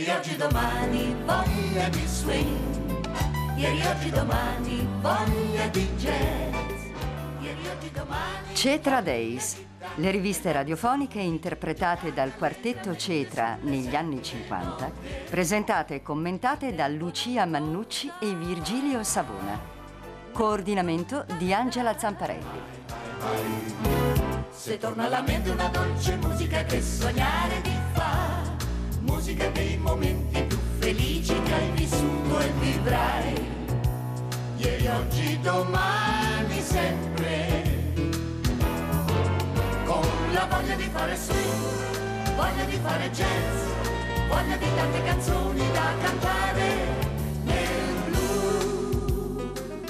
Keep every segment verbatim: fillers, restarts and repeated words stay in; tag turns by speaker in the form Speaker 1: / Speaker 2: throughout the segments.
Speaker 1: Ieri, oggi, domani, voglia di swing. Ieri, oggi, domani, voglia di jazz. Ieri, oggi, domani...
Speaker 2: Cetra Days, le riviste radiofoniche interpretate dal quartetto Cetra negli anni cinquanta, presentate e commentate da Lucia Mannucci e Virgilio Savona. Coordinamento di Angela Zamparelli.
Speaker 1: Se torna alla mente una dolce musica che sognare ti fa, musica dei momenti più felici che hai vissuto e vivrai. Ieri, oggi, domani, sempre. Con la voglia di fare swing, voglia di fare jazz, voglia di tante canzoni da cantare nel blues.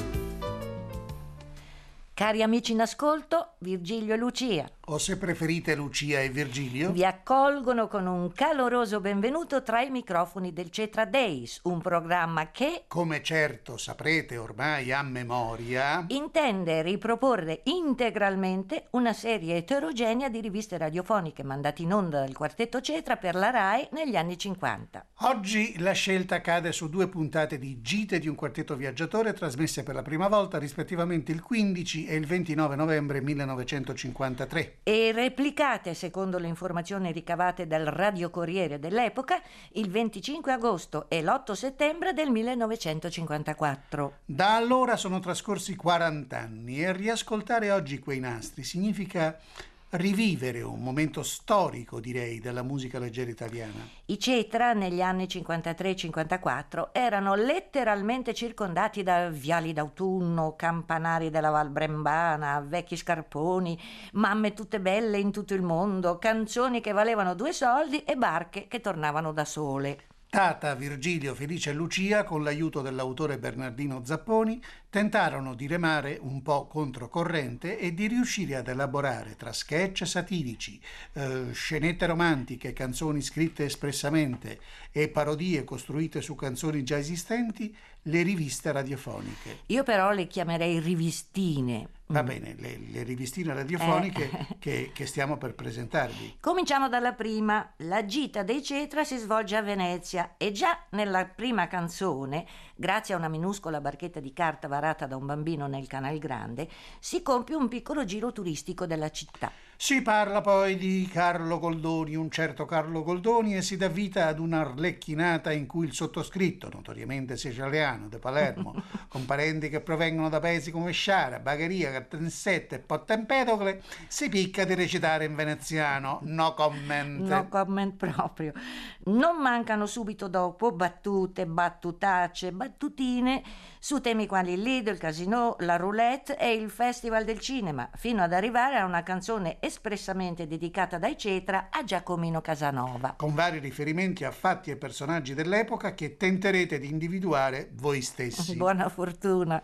Speaker 3: Cari amici in ascolto, Virgilio e Lucia,
Speaker 4: o se preferite Lucia e Virgilio,
Speaker 3: vi accolgono con un caloroso benvenuto tra i microfoni del Cetra Days, un programma che,
Speaker 4: come certo saprete ormai a memoria,
Speaker 3: intende riproporre integralmente una serie eterogenea di riviste radiofoniche mandate in onda dal quartetto Cetra per la RAI negli anni cinquanta.
Speaker 4: Oggi la scelta cade su due puntate di Gite di un quartetto viaggiatore trasmesse per la prima volta rispettivamente il quindici e il ventinove novembre millenovecentocinquantatré.
Speaker 3: E replicate, secondo le informazioni ricavate dal Radio Corriere dell'epoca, il venticinque agosto e l'otto settembre del millenovecentocinquantaquattro.
Speaker 4: Da allora sono trascorsi quaranta anni e riascoltare oggi quei nastri significa rivivere un momento storico, direi, della musica leggera italiana.
Speaker 3: I Cetra negli anni cinquantatré cinquantaquattro erano letteralmente circondati da viali d'autunno, campanari della Val Brembana, vecchi scarponi, mamme tutte belle in tutto il mondo, canzoni che valevano due soldi e barche che tornavano da sole.
Speaker 4: Tata, Virgilio, Felice e Lucia, con l'aiuto dell'autore Bernardino Zapponi, tentarono di remare un po' controcorrente e di riuscire ad elaborare tra sketch satirici, eh, scenette romantiche, canzoni scritte espressamente e parodie costruite su canzoni già esistenti, le riviste radiofoniche.
Speaker 3: Io però le chiamerei rivistine.
Speaker 4: Va bene, le, le rivistine radiofoniche eh. che, che stiamo per presentarvi.
Speaker 3: Cominciamo dalla prima. La gita dei Cetra si svolge a Venezia e già nella prima canzone, grazie a una minuscola barchetta di carta varata da un bambino nel Canal Grande, si compie un piccolo giro turistico della città.
Speaker 4: Si parla poi di Carlo Goldoni, un certo Carlo Goldoni, e si dà vita ad un'arlecchinata in cui il sottoscritto, notoriamente siciliano, de Palermo, con parenti che provengono da paesi come Sciara, Bagheria, Cattensette e Portempedocle, si picca di recitare in veneziano. No comment.
Speaker 3: No comment proprio. Non mancano subito dopo battute, battutacce, battutine su temi quali il Lido, il Casino, la Roulette e il Festival del Cinema, fino ad arrivare a una canzone espressamente dedicata dai Cetra a Giacomino Casanova,
Speaker 4: con vari riferimenti a fatti e personaggi dell'epoca che tenterete di individuare voi stessi.
Speaker 3: Buona fortuna.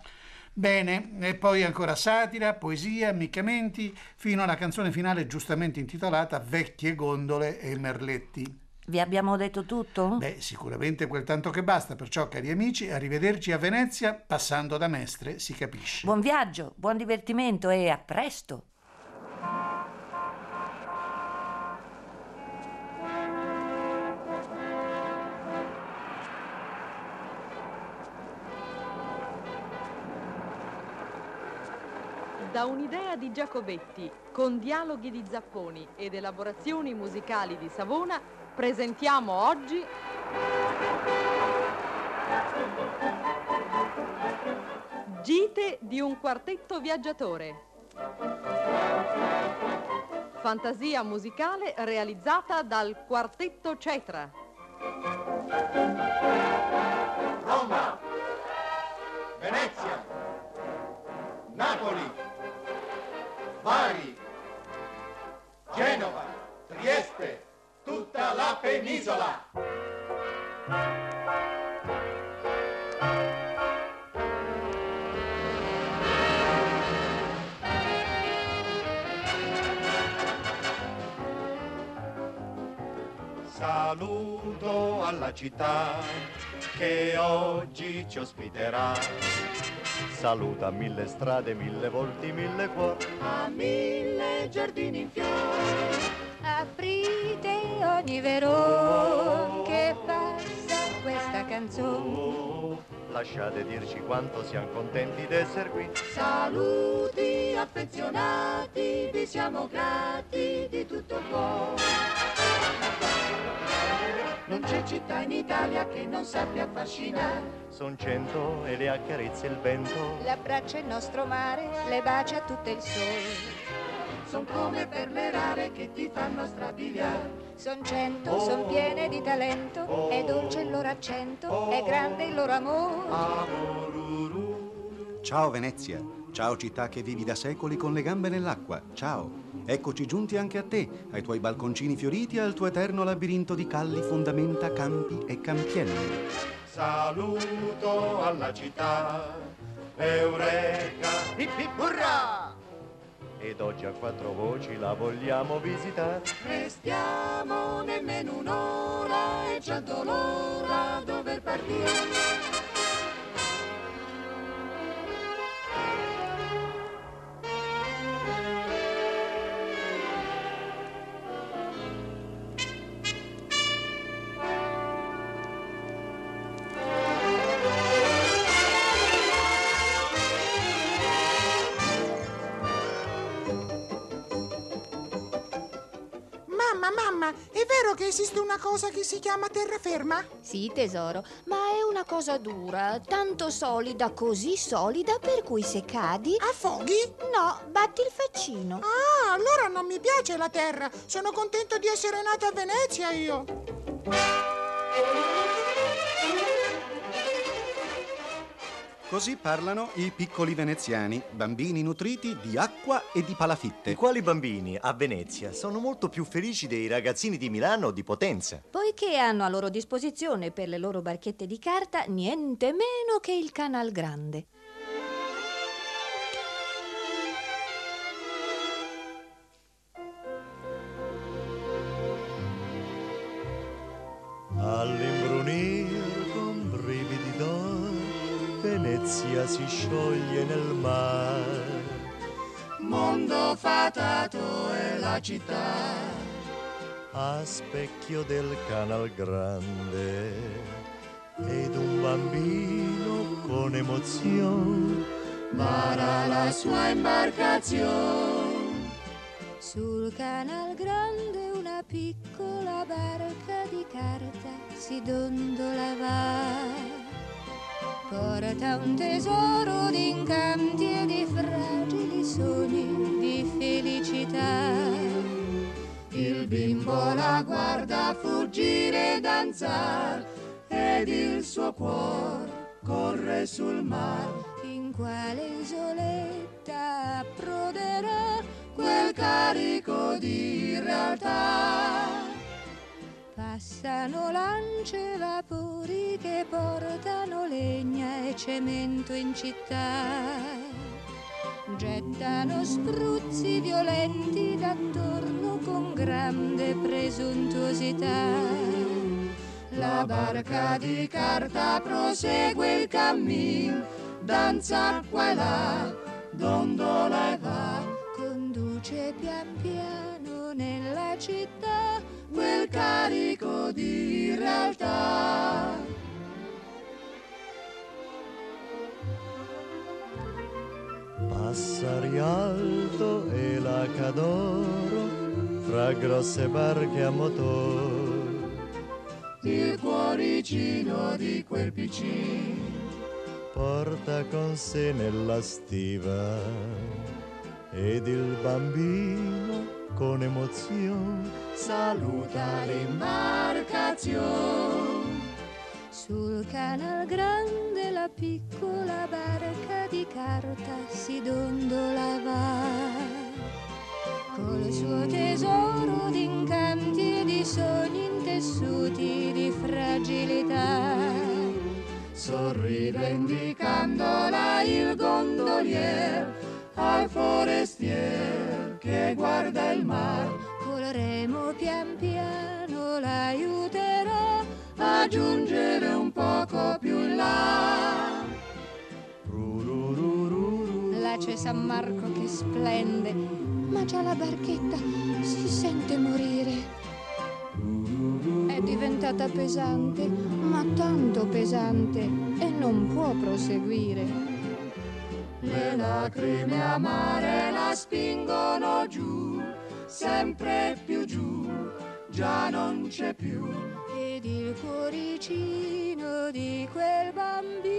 Speaker 4: Bene, e poi ancora satira, poesia, ammiccamenti, fino alla canzone finale giustamente intitolata Vecchie gondole e merletti.
Speaker 3: Vi abbiamo detto tutto?
Speaker 4: Beh, sicuramente quel tanto che basta, perciò cari amici, arrivederci a Venezia, passando da Mestre, si capisce.
Speaker 3: Buon viaggio, buon divertimento e a presto!
Speaker 5: Da un'idea di Giacobetti, con dialoghi di Zapponi ed elaborazioni musicali di Savona, presentiamo oggi Gite di un quartetto viaggiatore. Fantasia musicale realizzata dal quartetto Cetra.
Speaker 6: Roma, Venezia, Napoli, Bari, Genova, Trieste, tutta la penisola. Saluto alla città che oggi ci ospiterà.
Speaker 7: Saluta mille strade, mille volti, mille cuori,
Speaker 8: a mille giardini in fiore. Aprite ogni vero che fa
Speaker 7: lasciate dirci quanto siamo contenti d'essere qui.
Speaker 8: Saluti affezionati, vi siamo grati di tutto cuore. Non c'è città in Italia che non sappia affascinare.
Speaker 7: Son cento e le accarezza il vento.
Speaker 9: Le abbraccia il nostro mare, le bacia tutto il sole.
Speaker 8: Son come perle rare che ti fanno strabiliare.
Speaker 9: Son cento, son piene di talento, è dolce il loro accento, è grande il loro amore.
Speaker 10: Ciao Venezia, ciao città che vivi da secoli con le gambe nell'acqua, ciao. Eccoci giunti anche a te, ai tuoi balconcini fioriti e al tuo eterno labirinto di calli, fondamenta, campi e campielli.
Speaker 6: Saluto alla città, Eureka, hip hip hurra!
Speaker 7: Ed oggi a quattro voci la vogliamo visitare.
Speaker 8: Restiamo nemmeno un'ora e già l'ora dover partire.
Speaker 11: Mamma, è vero che esiste una cosa che si chiama terraferma?
Speaker 9: Sì, tesoro, ma è una cosa dura, tanto solida, così solida, per cui se cadi...
Speaker 11: Affoghi?
Speaker 9: No, batti il faccino.
Speaker 11: Ah, allora non mi piace la terra. Sono contento di essere nata a Venezia io.
Speaker 10: Così parlano i piccoli veneziani, bambini nutriti di acqua e di palafitte.
Speaker 7: I quali bambini a Venezia sono molto più felici dei ragazzini di Milano o di Potenza.
Speaker 9: Poiché hanno a loro disposizione per le loro barchette di carta niente meno che il Canal Grande.
Speaker 7: All'imbrunir con brividi d'oro Venezia si scioglie nel mare.
Speaker 8: Mondo fatato è la città
Speaker 7: a specchio del Canal Grande ed un bambino con emozione
Speaker 8: vara la sua imbarcazione.
Speaker 9: Sul Canal Grande una piccola barca di carta si dondola va. Porta un tesoro di incanti e di fragili sogni di felicità.
Speaker 8: Il bimbo la guarda fuggire e danzare ed il suo cuore corre sul mare.
Speaker 9: In quale isoletta approderà
Speaker 8: quel carico di realtà?
Speaker 9: Passano lance e vapori che portano legna e cemento in città. Gettano spruzzi violenti d'attorno con grande presuntuosità.
Speaker 8: La barca di carta prosegue il cammino, danza qua e là, dondola e va.
Speaker 9: Conduce pian piano nella città
Speaker 8: quel carico di realtà.
Speaker 7: Passa Rialto e la Cadoro fra grosse barche a motore.
Speaker 8: Il cuoricino di quel piccino
Speaker 7: porta con sé nella stiva ed il bambino con emozione
Speaker 8: saluta l'imbarcazione.
Speaker 9: Sul Canal Grande la piccola barca di carta si dondola va. Col suo tesoro di incanti e di sogni intessuti di fragilità.
Speaker 8: Sorride indicandola il gondolier al forestier che guarda il mar.
Speaker 9: Col remo pian piano l'aiuterà
Speaker 8: a giungere un poco più in là.
Speaker 9: Là c'è San Marco che splende, ma già la barchetta si sente morire. È diventata diventata pesante, ma tanto pesante, e non può proseguire.
Speaker 8: Le lacrime amare la spingono giù, sempre più giù, già non c'è più.
Speaker 9: Ed il cuoricino di quel bambino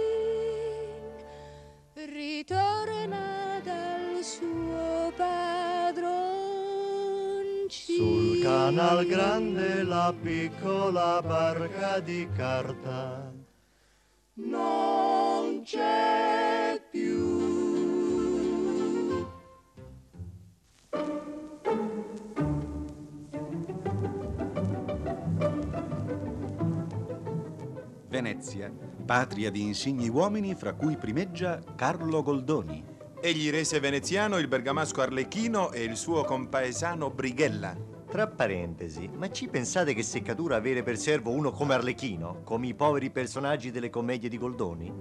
Speaker 9: ritorna dal suo padroncino.
Speaker 7: Sul canal grande la piccola barca di carta
Speaker 8: non c'è più.
Speaker 10: Venezia, patria di insigni uomini fra cui primeggia Carlo Goldoni.
Speaker 12: Egli rese veneziano il bergamasco Arlecchino e il suo compaesano Brighella.
Speaker 13: Tra parentesi, ma ci pensate che seccatura avere per servo uno come Arlecchino, come i poveri personaggi delle commedie di Goldoni?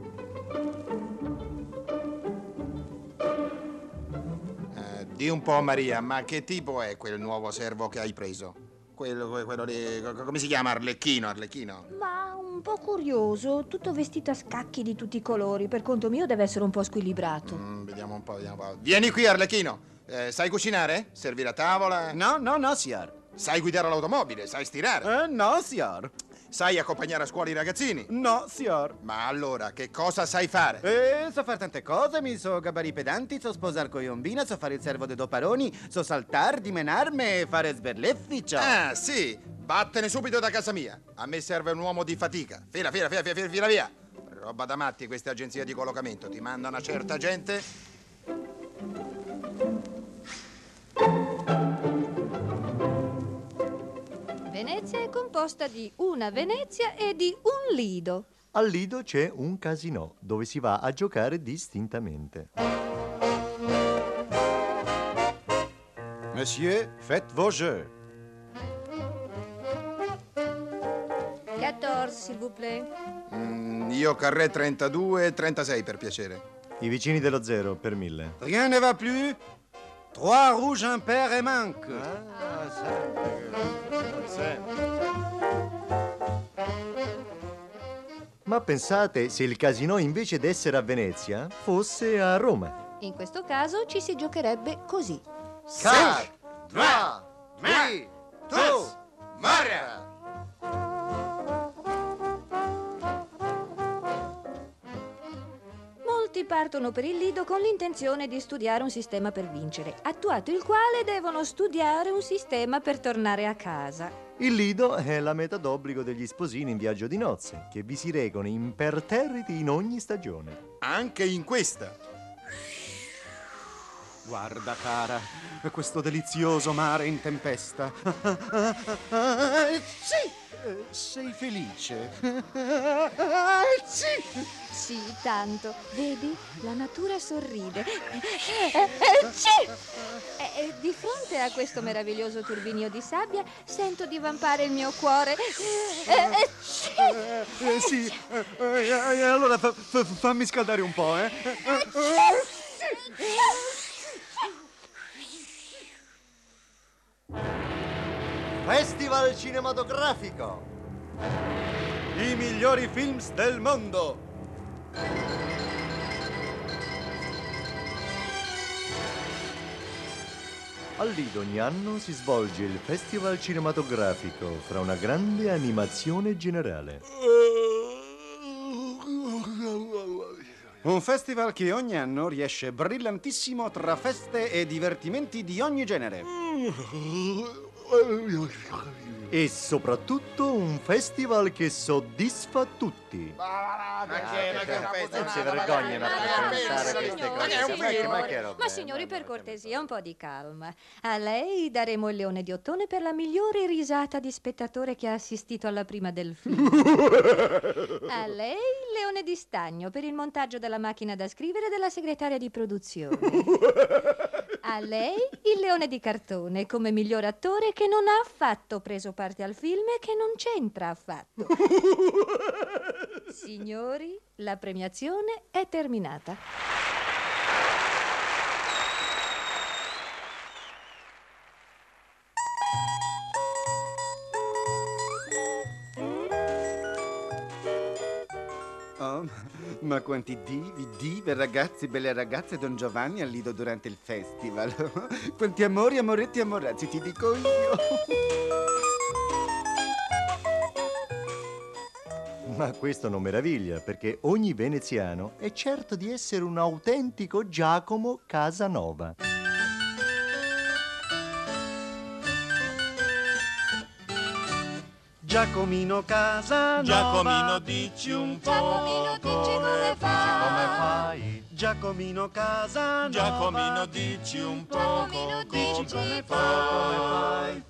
Speaker 12: Eh, di un po', Maria, ma che tipo è quel nuovo servo che hai preso? Quello, quello lì, come si chiama? Arlecchino, Arlecchino?
Speaker 9: Ma un po' curioso, tutto vestito a scacchi di tutti i colori. Per conto mio deve essere un po' squilibrato.
Speaker 12: Mm, vediamo un po', vediamo un po'. Vieni qui, Arlecchino. Eh, sai cucinare? Servire a tavola?
Speaker 10: No, no, no, signor.
Speaker 12: Sai guidare l'automobile? Sai stirare?
Speaker 10: Eh, no, signor.
Speaker 12: Sai accompagnare a scuola i ragazzini?
Speaker 10: No, signor.
Speaker 12: Ma allora, che cosa sai fare?
Speaker 10: Eh, so fare tante cose, mi so gabari pedanti, so sposar coiombina, so fare il servo de doparoni, so saltar, dimenarme, fare sberlefficio.
Speaker 12: Ah, sì, vattene subito da casa mia. A me serve un uomo di fatica. Fila, fila, fila, fila, fila via. Roba da matti queste agenzie di collocamento. Ti mandano una certa gente.
Speaker 9: Venezia è composta di una Venezia e di un Lido.
Speaker 13: Al Lido c'è un casinò dove si va a giocare distintamente.
Speaker 10: Monsieur, faites vos jeux.
Speaker 9: quattordici, s'il vous plaît.
Speaker 12: Mm, io carré trentadue e trentasei per piacere.
Speaker 13: I vicini dello zero per mille.
Speaker 10: Rien ne va plus. Trois rouges impair et manque.
Speaker 13: Ah, sempre. Ma pensate se il casinò invece d'essere a Venezia fosse a Roma?
Speaker 9: In questo caso ci si giocherebbe così.
Speaker 13: Quatre, trois, deux,
Speaker 12: tous, Maria!
Speaker 9: Molti partono per il Lido con l'intenzione di studiare un sistema per vincere, attuato il quale devono studiare un sistema per tornare a casa.
Speaker 13: Il Lido è la meta d'obbligo degli sposini in viaggio di nozze, che vi si recano imperterriti in ogni stagione.
Speaker 12: Anche in questa.
Speaker 10: Guarda, cara, questo delizioso mare in tempesta. Sì, sei felice. Sì.
Speaker 9: Sì, tanto. Vedi? La natura sorride. E di fronte a questo meraviglioso turbinio di sabbia sento divampare il mio cuore.
Speaker 10: Eh, sì, eh, eh, allora fa, fa, fammi scaldare un po', eh.
Speaker 13: Festival cinematografico!
Speaker 10: I migliori films del mondo!
Speaker 13: Al Lido ogni anno si svolge il Festival cinematografico fra una grande animazione generale.
Speaker 10: Un festival che ogni anno riesce brillantissimo tra feste e divertimenti di ogni genere.
Speaker 13: E soprattutto un festival che soddisfa tutti.
Speaker 12: Ma che, ma che un festival?
Speaker 13: Non si vergognano a pensare queste cose.
Speaker 9: Ma signori, per cortesia, un po' di calma. A lei daremo il Leone di Ottone per la migliore risata di spettatore che ha assistito alla prima del film. A lei il Leone di Stagno per il montaggio della macchina da scrivere della segretaria di produzione. A lei il Leone di Cartone come miglior attore che non ha affatto preso parte al film e che non c'entra affatto. Signori, la premiazione è terminata.
Speaker 14: Oh, ma quanti divi, dive, ragazzi, belle ragazze, Don Giovanni al Lido durante il festival. Quanti amori, amoretti, amorazzi, ti dico io.
Speaker 13: Ma questo non meraviglia, perché ogni veneziano è certo di essere un autentico Giacomo Casanova.
Speaker 7: Giacomino Casanova,
Speaker 6: Giacomino, dici un po'.
Speaker 8: Giacomino, dici come fai?
Speaker 13: Come fai?
Speaker 7: Giacomino Casanova,
Speaker 6: Giacomino, dici un po'.
Speaker 8: Giacomino, dici come fai?
Speaker 13: Come fai?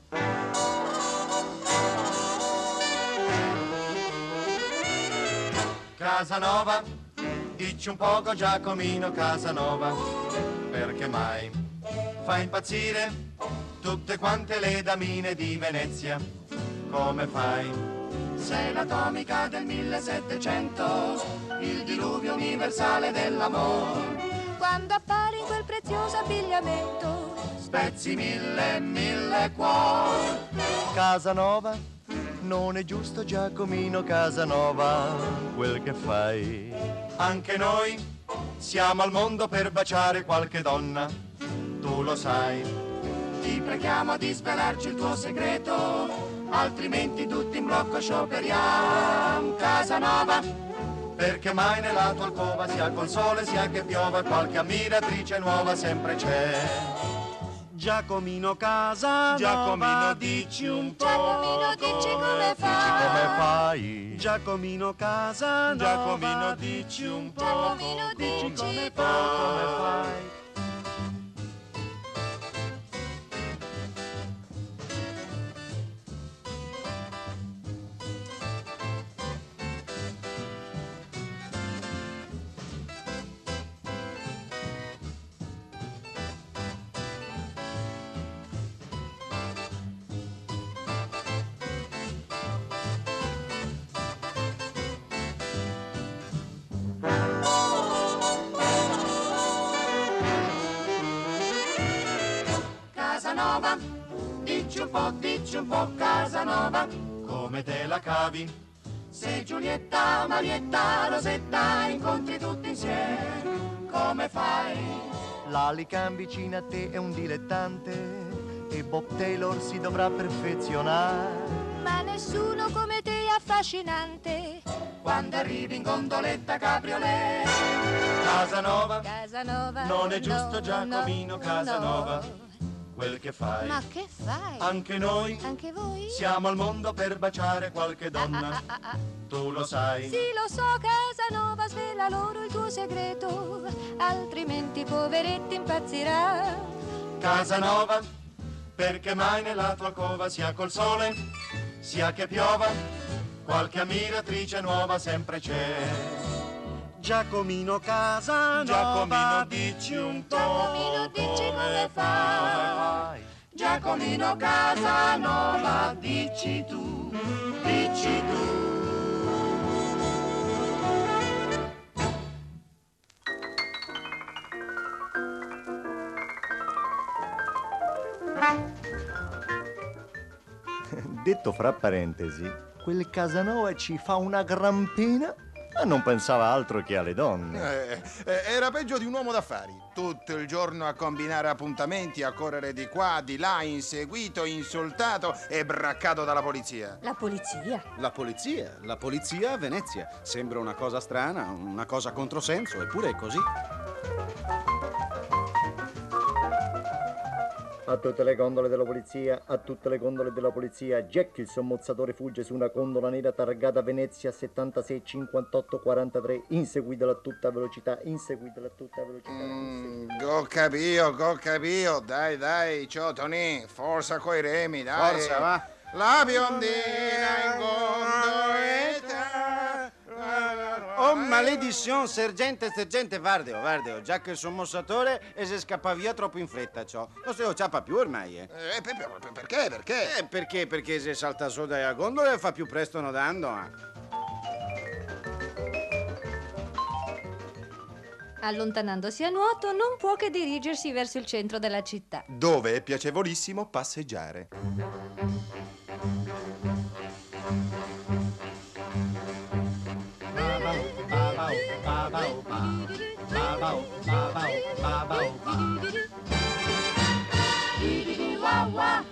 Speaker 7: Casanova, dici un poco Giacomino Casanova, perché mai fa impazzire tutte quante le damine di Venezia? Come fai? Sei l'atomica del millesettecento, il diluvio universale dell'amore.
Speaker 8: Quando appari in quel prezioso abbigliamento,
Speaker 7: Spezzi mille, mille cuori.
Speaker 13: Casanova, non è giusto Giacomino Casanova, quel che fai.
Speaker 7: Anche noi siamo al mondo per baciare qualche donna, tu lo sai. Ti preghiamo di svelarci il tuo segreto, altrimenti tutti in blocco scioperiamo. Casanova, perché mai nella tua alcova, sia col sole sia che piova, qualche ammiratrice nuova sempre c'è. Giacomino Casanova,
Speaker 6: Giacomino, dici un po'.
Speaker 8: Giacomino, dici come fai?
Speaker 13: Come fai?
Speaker 7: Giacomino Casanova,
Speaker 6: Giacomino, dici un po'.
Speaker 8: Giacomino, dici
Speaker 7: come fai? Come fai?
Speaker 8: Casanova,
Speaker 7: Dici un po', dici un po' Casanova, come te la cavi? Se Giulietta, Marietta, Rosetta incontri tutti insieme, come fai?
Speaker 13: L'Alican vicino a te è un dilettante e Bob Taylor si dovrà perfezionare.
Speaker 8: ma nessuno come te è affascinante.
Speaker 7: Quando arrivi in gondoletta cabriolet, Casanova,
Speaker 8: Casanova,
Speaker 7: non è giusto
Speaker 8: no,
Speaker 7: Giacomino
Speaker 8: no,
Speaker 7: Casanova,
Speaker 8: no.
Speaker 7: quel che fai.
Speaker 8: Ma che fai?
Speaker 7: Anche noi
Speaker 8: Anche voi?
Speaker 7: siamo al mondo per baciare qualche donna,
Speaker 8: Ah, ah, ah, ah.
Speaker 7: tu lo sai.
Speaker 8: Sì, lo so, Casanova, svela loro il tuo segreto, altrimenti poveretti impazziranno.
Speaker 7: Casanova, perché mai nella tua cova, sia col sole, sia che piova, qualche ammiratrice nuova sempre c'è. Giacomino Casanova,
Speaker 6: Giacomino, dici un po'.
Speaker 8: Giacomino, dici come fai?
Speaker 7: Giacomino Casanova, dici tu, dici tu.
Speaker 13: Detto fra parentesi, quel Casanova ci fa una gran pena, ma non pensava altro che alle donne.
Speaker 12: Eh, eh, era peggio di un uomo d'affari. Tutto il giorno a combinare appuntamenti, a correre di qua, di là, inseguito, insultato e braccato dalla polizia.
Speaker 9: La polizia?
Speaker 10: La polizia, la polizia a Venezia. Sembra una cosa strana, una cosa controsenso, eppure è così.
Speaker 13: A tutte le gondole della polizia, a tutte le gondole della polizia, Jack il sommozzatore fugge su una gondola nera targata Venezia settantasei cinquantotto quarantatré, inseguitela a tutta velocità, inseguitela a tutta velocità.
Speaker 12: Mm, go capio, go capio, dai dai, ciao Tony, forza coi remi, dai.
Speaker 10: Forza, va.
Speaker 12: La biondina in gondoletta.
Speaker 14: Oh, maledizione, sergente, sergente, guardeo, guardeo, già che il sommossatore e se scappa via troppo in fretta, ciò. Non se lo ciappa più ormai, eh.
Speaker 12: Eh, per- per- perché, perché?
Speaker 14: Eh, perché? Perché se salta su dalla gondola e fa più presto nodando, eh.
Speaker 9: Allontanandosi a nuoto, non può che dirigersi verso il centro della città.
Speaker 12: Dove è piacevolissimo passeggiare.
Speaker 1: babao, babao, babao, ba.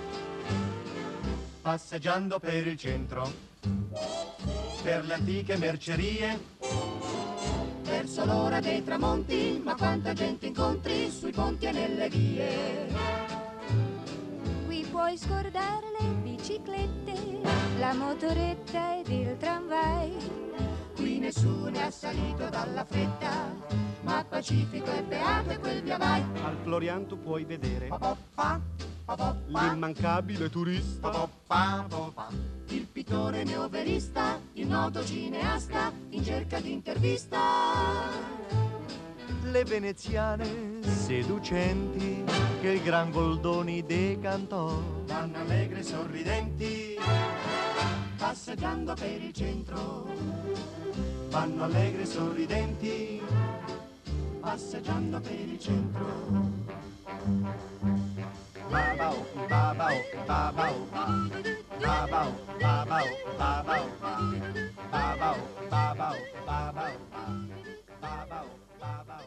Speaker 1: Passeggiando per il centro, per le antiche mercerie, verso l'ora dei tramonti, ma quanta gente incontri sui ponti e nelle vie.
Speaker 8: Qui puoi scordare le biciclette, la motoretta ed il tramvai.
Speaker 1: Qui nessuno è assalito dalla fretta, ma pacifico e beato è quel via vai.
Speaker 10: Al Florian tu puoi vedere
Speaker 1: l'immancabile turista, il pittore neoverista, il noto cineasta in cerca di intervista.
Speaker 15: Le veneziane seducenti che il gran Goldoni decantò,
Speaker 1: vanno allegre e sorridenti, passeggiando per il centro. Vanno allegre e sorridenti, passeggiando per il centro. Babao, babao, babao, babao, babao, babao, babao, babao, babao, babao, babao.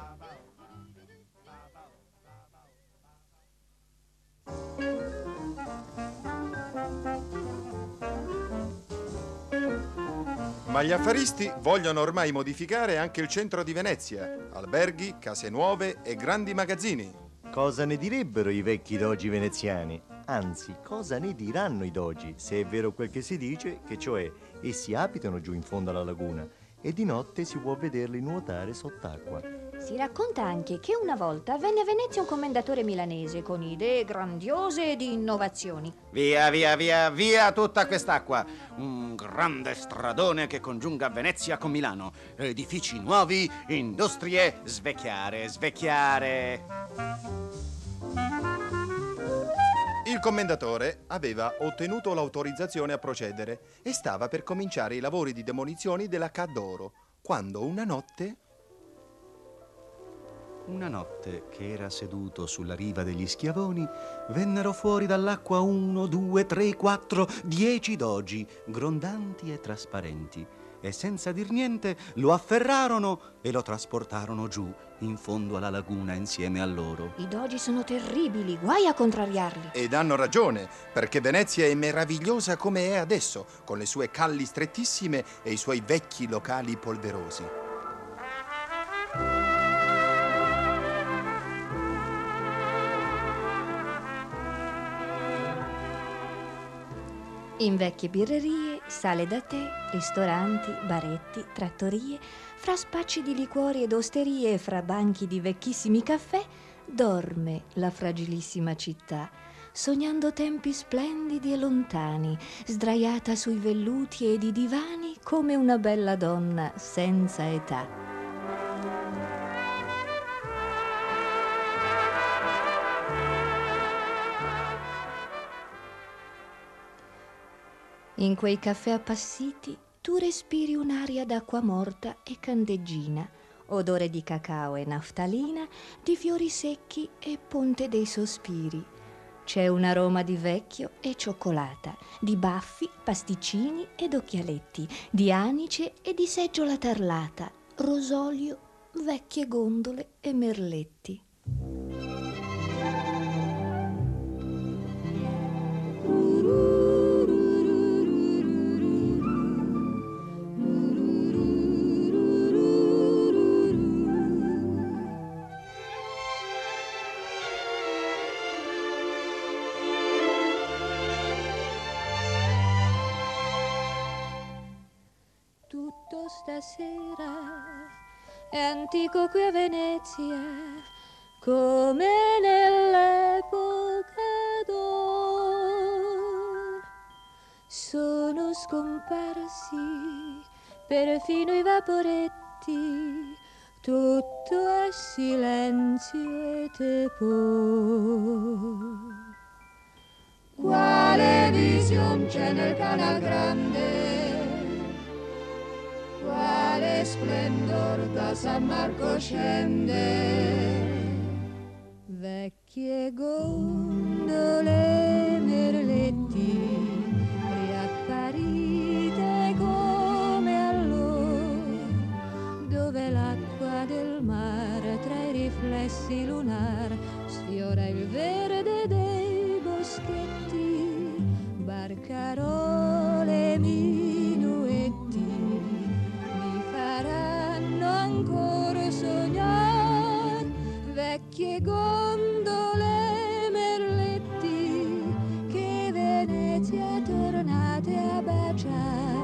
Speaker 12: Ma gli affaristi vogliono ormai modificare anche il centro di Venezia, alberghi, case nuove e grandi magazzini.
Speaker 15: Cosa ne direbbero i vecchi dogi veneziani? Anzi, cosa ne diranno i dogi, se è vero quel che si dice, che cioè essi abitano giù in fondo alla laguna e di notte si può vederli nuotare sott'acqua.
Speaker 9: Si racconta anche che una volta venne a Venezia un commendatore milanese con idee grandiose e di innovazioni.
Speaker 14: Via, via, via, via tutta quest'acqua. Un grande stradone che congiunga Venezia con Milano. Edifici nuovi, industrie, svecchiare, svecchiare.
Speaker 12: Il commendatore aveva ottenuto l'autorizzazione a procedere e stava per cominciare i lavori di demolizione della Ca' d'Oro, quando una notte...
Speaker 10: Una notte che era seduto sulla riva degli Schiavoni, vennero fuori dall'acqua uno, due, tre, quattro, dieci dogi, grondanti e trasparenti, e senza dir niente lo afferrarono e lo trasportarono giù, in fondo alla laguna insieme a loro.
Speaker 9: I dogi sono terribili, guai a contrariarli.
Speaker 12: Ed hanno ragione, perché Venezia è meravigliosa come è adesso, con le sue calli strettissime e i suoi vecchi locali polverosi.
Speaker 9: In vecchie birrerie, sale da tè, ristoranti, baretti, trattorie, fra spacci di liquori ed osterie, fra banchi di vecchissimi caffè, dorme la fragilissima città, sognando tempi splendidi e lontani, sdraiata sui velluti ed i divani come una bella donna senza età. In quei caffè appassiti tu respiri un'aria d'acqua morta e candeggina, odore di cacao e naftalina, di fiori secchi e ponte dei sospiri. C'è un aroma di vecchio e cioccolata, di baffi, pasticcini ed occhialetti, di anice e di seggiola tarlata, rosolio, vecchie gondole e merletti.
Speaker 8: Stasera è antico qui a Venezia, come nell'epoca d'or. Sono scomparsi perfino i vaporetti, tutto è silenzio e tepor. Quale vision c'è nel Canal Grande? Quale splendor da San Marco scende, vecchie gondole, merletti, riapparite come allora, dove l'acqua del mare baciare.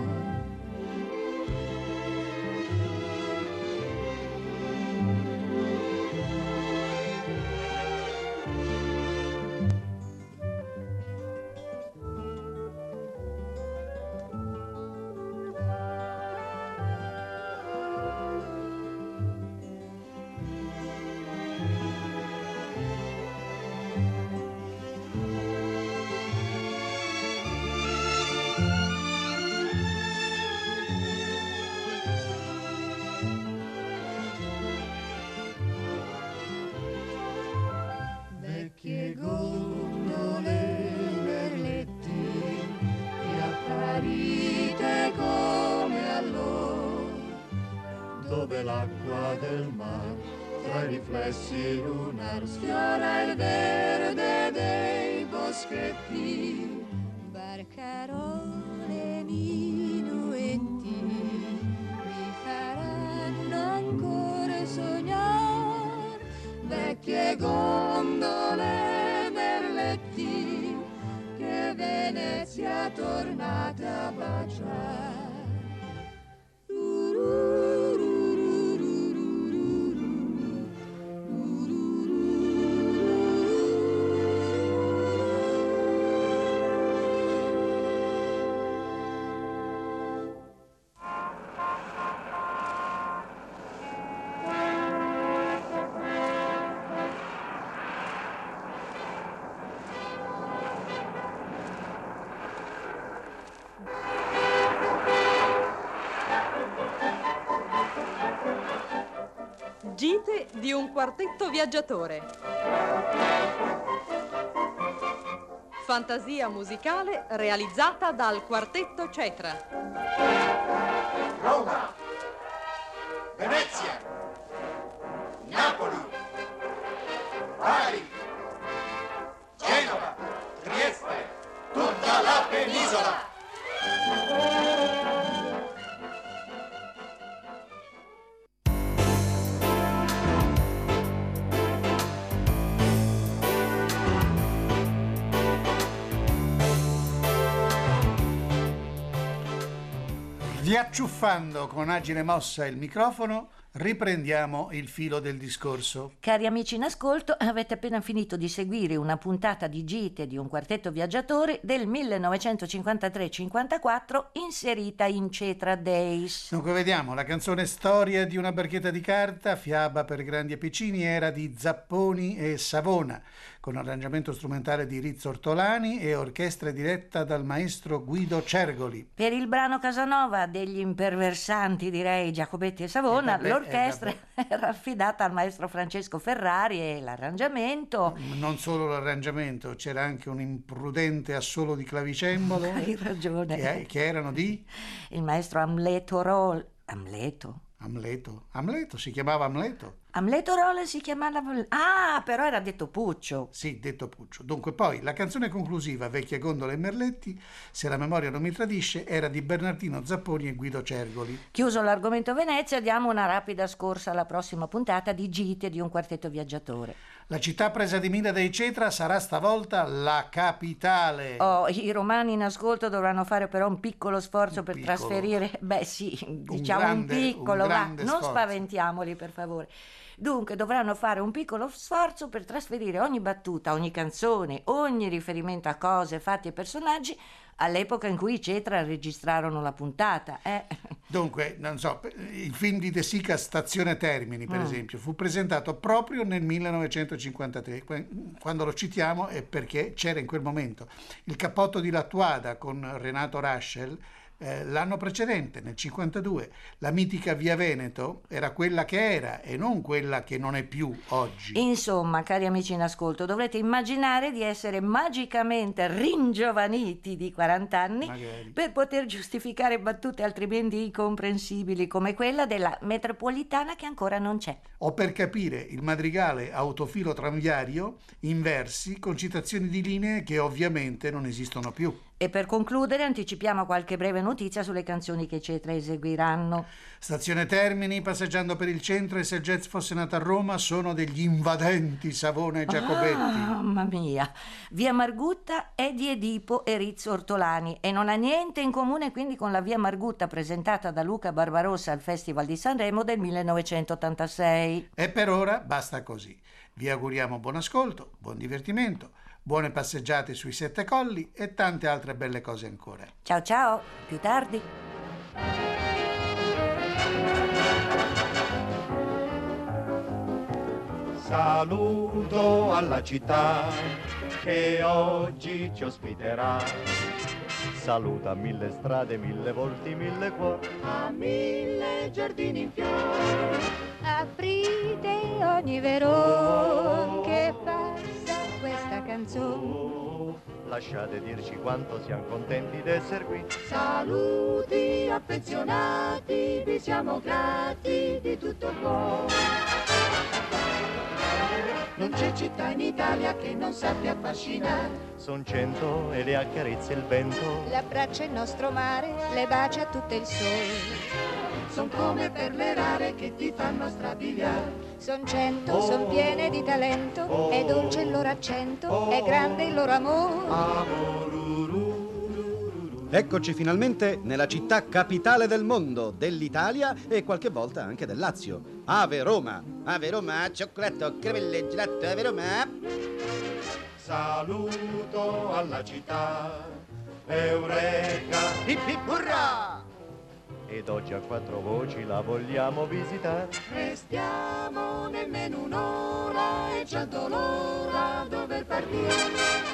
Speaker 8: Vecchie gondole, merletti, riapparite come allora,
Speaker 6: dove l'acqua del mar tra i riflessi lunar
Speaker 8: sfiora il verde dei boschetti, barcarole, minuetti, mi faranno ancora sognare. Vecchie gondole, merletti, che Venezia tornata a baciare.
Speaker 5: Gite di un quartetto viaggiatore. Fantasia musicale realizzata dal quartetto Cetra.
Speaker 12: Roma, Venezia, Napoli, Bari, Genova, Trieste, tutta la penisola.
Speaker 4: Riacciuffando con agile mossa il microfono, riprendiamo il filo del discorso.
Speaker 3: Cari amici in ascolto, avete appena finito di seguire una puntata di Gite di un quartetto viaggiatore del millenovecentocinquantatré cinquantaquattro inserita in Cetra Days.
Speaker 4: Dunque vediamo, la canzone Storia di una barchetta di carta, fiaba per grandi e piccini, era di Zapponi e Savona, con arrangiamento strumentale di Rizzo Ortolani e orchestra diretta dal maestro Guido Cergoli.
Speaker 3: Per il brano Casanova degli imperversanti, direi, Giacobetti e Savona,
Speaker 4: Eh vabbè,
Speaker 3: l'orchestra
Speaker 4: eh
Speaker 3: era affidata al maestro Francesco Ferrari e l'arrangiamento...
Speaker 4: Non solo l'arrangiamento, c'era anche un imprudente assolo di clavicembalo.
Speaker 3: Hai ragione.
Speaker 4: Che, che erano di?
Speaker 3: Il maestro Amleto Roll. Amleto?
Speaker 4: Amleto. Amleto, si chiamava Amleto.
Speaker 3: Amleto Roll si chiamava... Ah, però era detto Puccio.
Speaker 4: Sì, detto Puccio. Dunque poi la canzone conclusiva, Vecchie gondole e merletti, se la memoria non mi tradisce, era di Bernardino Zapponi e Guido Cergoli.
Speaker 3: Chiuso l'argomento Venezia, diamo una rapida scorsa alla prossima puntata di Gite di un quartetto viaggiatore.
Speaker 4: La città presa di mira dei Cetra sarà stavolta la capitale.
Speaker 3: Oh, i romani in ascolto dovranno fare però un piccolo sforzo
Speaker 4: un
Speaker 3: per
Speaker 4: piccolo.
Speaker 3: trasferire... Beh sì, diciamo un,
Speaker 4: grande,
Speaker 3: piccolo,
Speaker 4: un
Speaker 3: va,
Speaker 4: grande
Speaker 3: non
Speaker 4: sforzo.
Speaker 3: spaventiamoli per favore. Dunque dovranno fare un piccolo sforzo per trasferire ogni battuta, ogni canzone, ogni riferimento a cose, fatti e personaggi all'epoca in cui i Cetra registrarono la puntata. Eh?
Speaker 4: Dunque, non so, il film di De Sica Stazione Termini, per
Speaker 3: Mm.
Speaker 4: esempio, fu presentato proprio nel millenovecentocinquantatré. Quando lo citiamo è perché c'era in quel momento Il cappotto di Lattuada con Renato Raschel. Eh, l'anno precedente, nel cinquantadue, la mitica Via Veneto era quella che era e non quella che non è più oggi.
Speaker 3: Insomma, cari amici in ascolto, dovrete immaginare di essere magicamente ringiovaniti di quaranta anni
Speaker 4: Magari.
Speaker 3: per poter giustificare battute altrimenti incomprensibili come quella della metropolitana che ancora non c'è.
Speaker 4: O per capire il madrigale Autofilo tranviario in versi con citazioni di linee che ovviamente non esistono più.
Speaker 3: E per concludere anticipiamo qualche breve notizia sulle canzoni che i Cetra eseguiranno.
Speaker 4: Stazione Termini, passeggiando per il centro, e se il jazz fosse nato a Roma, sono degli invadenti Savona e Giacobetti.
Speaker 3: Ah, mamma mia! Via Margutta è di Edipo e Rizzo Ortolani e non ha niente in comune quindi con la Via Margutta presentata da Luca Barbarossa al Festival di Sanremo del millenovecentottantasei.
Speaker 4: E per ora basta così. Vi auguriamo buon ascolto, buon divertimento, buone passeggiate sui Sette Colli e tante altre belle cose ancora.
Speaker 3: Ciao ciao, più tardi.
Speaker 6: Saluto alla città che oggi ci ospiterà.
Speaker 15: Saluta mille strade, mille volti, mille cuori,
Speaker 8: a mille giardini in fiore. Aprite ogni veron che passa questa canzone.
Speaker 15: Lasciate dirci quanto siamo contenti d'essere qui.
Speaker 8: Saluti affezionati, vi siamo grati di tutto il cuore.
Speaker 1: Non c'è città in Italia che non sappia affascinare.
Speaker 15: Son cento e le accarezza il vento.
Speaker 8: Le abbraccia il nostro mare, le bacia tutto il sole.
Speaker 1: Son come perle rare che ti fanno strabiliare.
Speaker 8: Son cento, son piene di talento, è dolce il loro accento, è grande il loro amore.
Speaker 14: Eccoci finalmente nella città capitale del mondo, dell'Italia e qualche volta anche del Lazio. Ave Roma! Ave Roma, cioccolato, cremelle, gelato, Ave Roma!
Speaker 6: Saluto alla città, Eureka!
Speaker 14: Hip hip hurra!
Speaker 15: Ed oggi a quattro voci la vogliamo visitare.
Speaker 1: Restiamo nemmeno un'ora e già l'ora dover partire.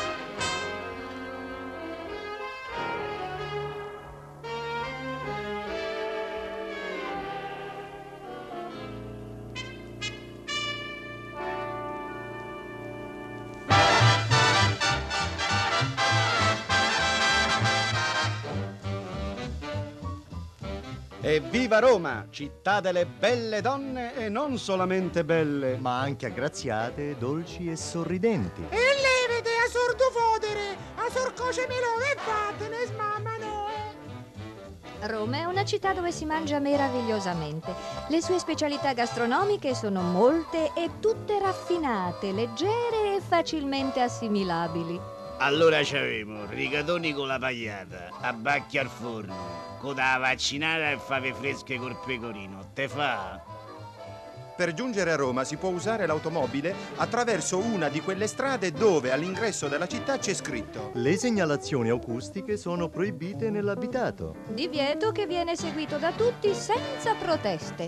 Speaker 14: Evviva Roma, città delle belle donne e non solamente belle,
Speaker 15: ma anche aggraziate, dolci e sorridenti.
Speaker 11: E levete a sordo fodere, a sorcoce melone e fattene smammano.
Speaker 9: Roma è una città dove si mangia meravigliosamente. Le sue specialità gastronomiche sono molte e tutte raffinate, leggere e facilmente assimilabili.
Speaker 16: Allora c'avevo rigatoni con la pagliata, abbacchi al forno, coda vaccinata e fave fresche col pecorino. Te fa?
Speaker 12: Per giungere a Roma si può usare l'automobile attraverso una di quelle strade dove all'ingresso della città c'è scritto:
Speaker 15: le segnalazioni acustiche sono proibite nell'abitato.
Speaker 9: Divieto che viene seguito da tutti senza proteste.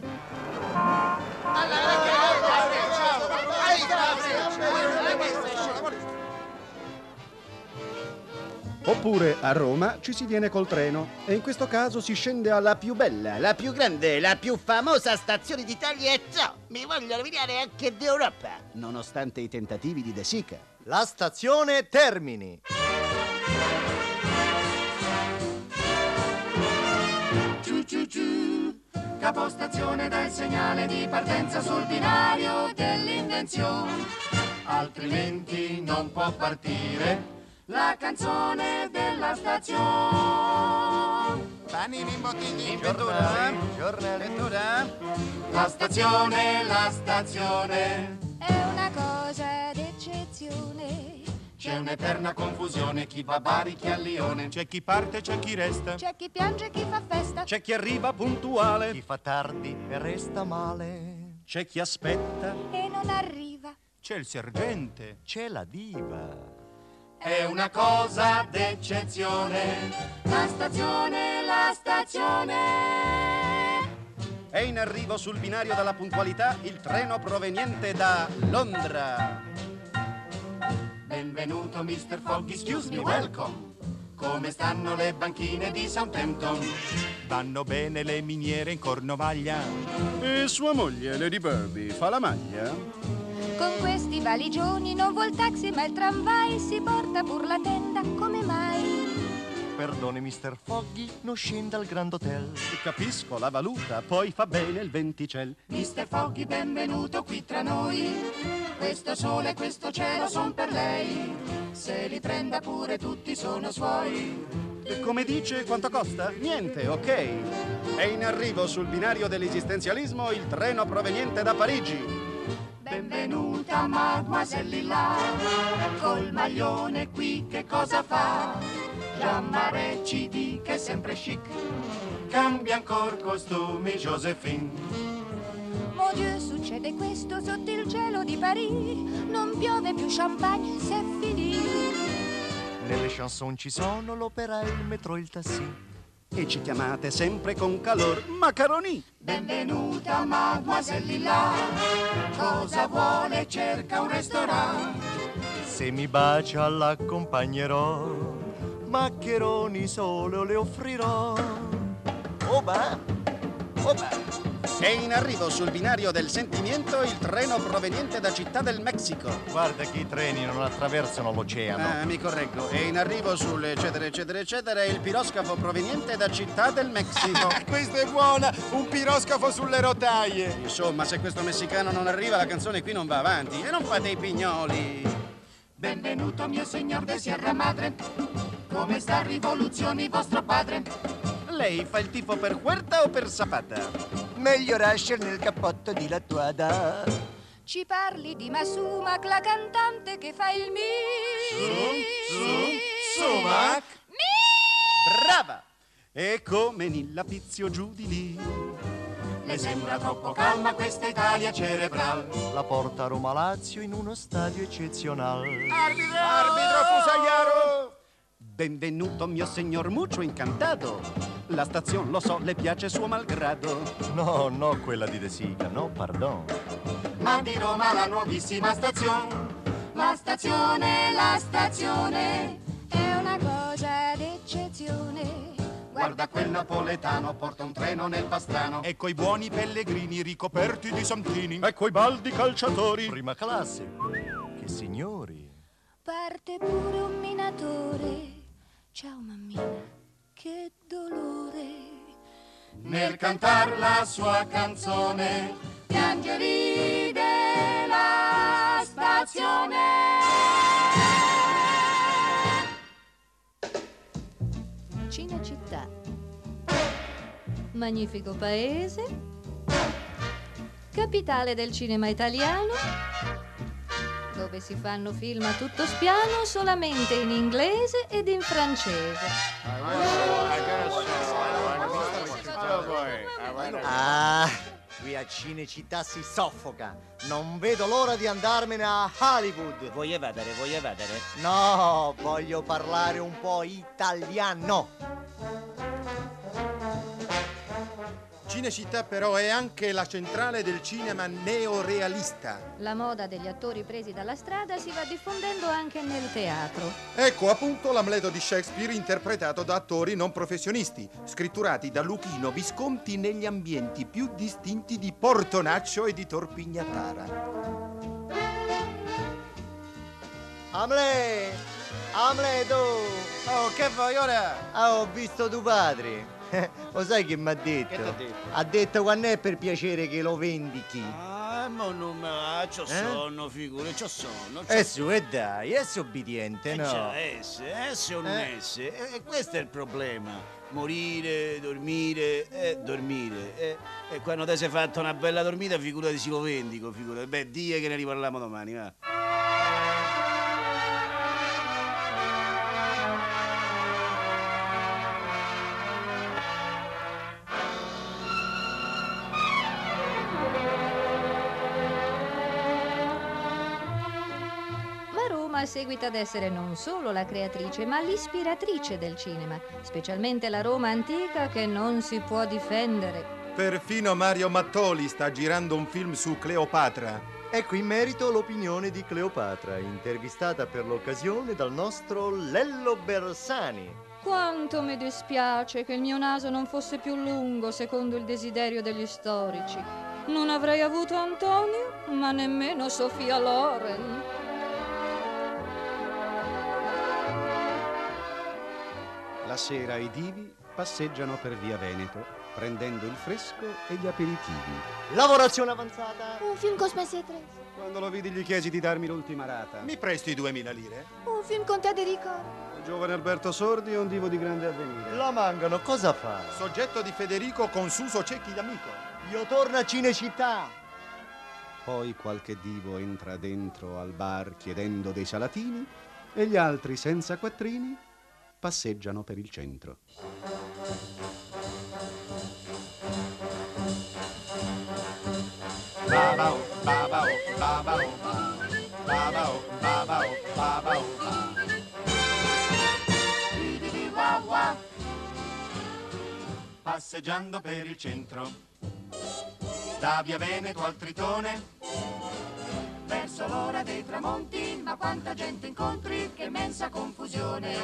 Speaker 14: Oppure a Roma ci si viene col treno e in questo caso si scende alla più bella,
Speaker 16: la più grande, la più famosa stazione d'Italia e ciò, mi voglio rovinare anche d'Europa,
Speaker 14: nonostante i tentativi di De Sica.
Speaker 15: La stazione Termini.
Speaker 1: Ciu ciu ciu, capostazione dà il segnale di partenza sul binario dell'invenzione, altrimenti non può partire la canzone della stazione.
Speaker 12: Panini imbottiti,
Speaker 14: inventura, lettura.
Speaker 1: La stazione, la stazione
Speaker 8: è una cosa d'eccezione.
Speaker 1: C'è un'eterna confusione, chi va a Bari, chi a Lione.
Speaker 6: C'è chi parte, c'è chi resta.
Speaker 8: C'è chi piange, chi fa festa.
Speaker 6: C'è chi arriva puntuale.
Speaker 15: Chi fa tardi e resta male.
Speaker 6: C'è chi aspetta
Speaker 8: e non arriva.
Speaker 6: C'è il sergente.
Speaker 15: C'è la diva.
Speaker 1: È una cosa d'eccezione, la stazione, la stazione.
Speaker 14: È in arrivo sul binario della puntualità il treno proveniente da Londra.
Speaker 1: Benvenuto mister Fogg, excuse me, welcome. Come stanno le banchine di Southampton?
Speaker 6: Vanno bene le miniere in Cornovaglia.
Speaker 14: E sua moglie, Lady Burby, fa la maglia?
Speaker 8: Con questi valigioni non vuol taxi ma il tramvai, si porta pur la tenda, come mai?
Speaker 15: Perdoni mister Foggy, non scenda al Grand Hotel.
Speaker 14: Capisco la valuta, poi fa bene il venticel.
Speaker 1: mister Foggy, benvenuto qui tra noi. questo sole e questo cielo son per lei, se li prenda pure tutti sono suoi.
Speaker 10: Come dice, quanto costa? Niente, ok. È in arrivo sul binario dell'esistenzialismo il treno proveniente da Parigi.
Speaker 1: Benvenuta Mademoiselle Lilla, col maglione qui che cosa fa? Giammare ci dica è sempre chic, cambia ancora costumi Josephine.
Speaker 8: Mon Dieu, succede questo sotto il cielo di Parigi, non piove più champagne, c'est fini.
Speaker 15: Nelle chanson ci sono l'opera, il metro, il taxi.
Speaker 10: E ci chiamate sempre con calor macaroni.
Speaker 1: Benvenuta Mademoiselle Lilla, cosa vuole? Cerca un ristorante.
Speaker 15: Se mi bacia l'accompagnerò, maccheroni solo le offrirò. Oba, oba.
Speaker 10: È in arrivo sul binario del sentimento il treno proveniente da Città del Messico.
Speaker 15: Guarda che i treni non attraversano l'oceano.
Speaker 10: Ah, mi correggo. È in arrivo sul eccetera eccetera eccetera il piroscafo proveniente da Città del Messico.
Speaker 12: Questa è buona, un piroscafo sulle rotaie.
Speaker 10: Insomma, se questo messicano non arriva, la canzone qui non va avanti. E non fate i pignoli.
Speaker 1: Benvenuto mio signor de Sierra Madre, come sta rivoluzioni vostro padre?
Speaker 10: Lei fa il tifo per Huerta o per Zapata?
Speaker 15: Meglio Rasher nel cappotto di Latuada.
Speaker 8: Ci parli di Masumac, la cantante che fa il mi.
Speaker 10: Su, su, Sumac.
Speaker 8: Mi!
Speaker 10: Brava! E come Nilla Pizio giù di lì.
Speaker 1: Le sembra troppo calma questa Italia cerebral.
Speaker 15: La porta Roma-Lazio in uno stadio eccezionale.
Speaker 12: Arbitro! Arbitro Fusaiaro!
Speaker 10: Benvenuto mio signor mucho incantato. La stazione, lo so, le piace suo malgrado.
Speaker 15: No, no, quella di De Sica, no, pardon.
Speaker 1: Ma di Roma la nuovissima stazione. La stazione, la stazione
Speaker 8: è una cosa d'eccezione.
Speaker 1: Guarda quel napoletano, porta un treno nel pastrano.
Speaker 12: Ecco i buoni pellegrini ricoperti di santini.
Speaker 10: Ecco i baldi calciatori.
Speaker 15: Prima classe. Che signori.
Speaker 8: Parte pure un minatore. Ciao mammina, che dolore.
Speaker 1: Nel cantar la sua canzone, piange ride la stazione.
Speaker 9: Cinecittà. Magnifico paese. Capitale del cinema italiano, dove si fanno film a tutto spiano solamente in inglese ed in francese.
Speaker 15: Ah, qui a Cinecittà si soffoca. Non vedo l'ora di andarmene a Hollywood.
Speaker 17: Vuoi evadere, vuoi evadere?
Speaker 15: No, voglio parlare un po' italiano.
Speaker 12: Cinecittà però è anche la centrale del cinema neorealista.
Speaker 9: La moda degli attori presi dalla strada si va diffondendo anche nel teatro.
Speaker 12: Ecco appunto l'Amleto di Shakespeare interpretato da attori non professionisti, scritturati da Luchino Visconti negli ambienti più distinti di Portonaccio e di Torpignatara.
Speaker 15: Amle! Amleto!
Speaker 14: Oh, che vuoi ora?
Speaker 15: Ah, ho visto tuo padre. Lo sai che mi ha detto?
Speaker 14: Che t'ha detto?
Speaker 15: Ha detto quando è per piacere che lo vendichi.
Speaker 16: Ah, ma non me la c'ho sonno, figure, c'ho sonno. c'ho
Speaker 15: E su, e dai, è obbediente,
Speaker 16: Eh
Speaker 15: no?
Speaker 16: già, S, S o un
Speaker 15: Eh?
Speaker 16: S. E, e questo è il problema. Morire, dormire, eh, dormire. Eh. E quando te sei fatto una bella dormita, figurati se lo vendico, figurati. Beh, die che ne riparliamo domani, va.
Speaker 9: Seguita ad essere non solo la creatrice, ma l'ispiratrice del cinema, specialmente la Roma antica che non si può difendere.
Speaker 12: Perfino Mario Mattoli sta girando un film su Cleopatra.
Speaker 15: Ecco in merito l'opinione di Cleopatra, intervistata per l'occasione dal nostro Lello Bersani.
Speaker 9: Quanto mi dispiace che il mio naso non fosse più lungo secondo il desiderio degli storici. Non avrei avuto Antonio, ma nemmeno Sofia Loren.
Speaker 10: La sera i divi passeggiano per via Veneto, prendendo il fresco e gli aperitivi.
Speaker 15: Lavorazione avanzata.
Speaker 8: Un film con Smessia tre.
Speaker 14: Quando lo vidi gli chiesi di darmi l'ultima rata.
Speaker 12: Mi presti duemila lire?
Speaker 9: Un film con te, Dedico.
Speaker 14: Il giovane Alberto Sordi è un divo di grande avvenire.
Speaker 15: La mancano, cosa fa?
Speaker 12: Soggetto di Federico Consuso Cecchi d'Amico.
Speaker 15: Io torno a Cinecittà.
Speaker 10: Poi qualche divo entra dentro al bar chiedendo dei salatini e gli altri senza quattrini passeggiano per il centro.
Speaker 7: Babao, babao, babao, babao, babao, babao, Bididi wa wa. Passeggiando per il centro, da via Veneto al Tritone, verso l'ora dei tramonti, ma quanta gente incontri, che immensa confusione.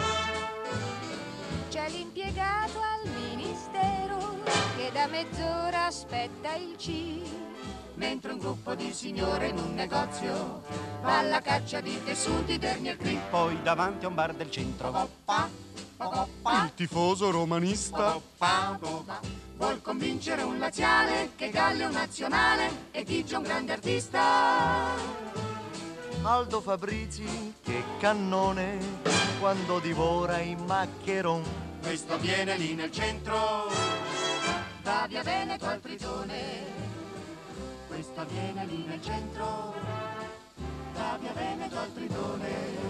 Speaker 8: C'è l'impiegato al ministero che da mezz'ora aspetta il C.
Speaker 7: Mentre un gruppo di signore in un negozio va alla caccia di tessuti d'ernia e cri.
Speaker 10: Poi davanti a un bar del centro
Speaker 12: Il tifoso romanista
Speaker 7: vuol convincere un laziale che Galli è un nazionale e Chigi è un grande artista.
Speaker 15: Aldo Fabrizi, che cannone, quando divora i maccheron.
Speaker 7: Questo viene lì nel centro, da via Veneto al Tritone. Questo avviene lì nel centro, da via Veneto al Tritone.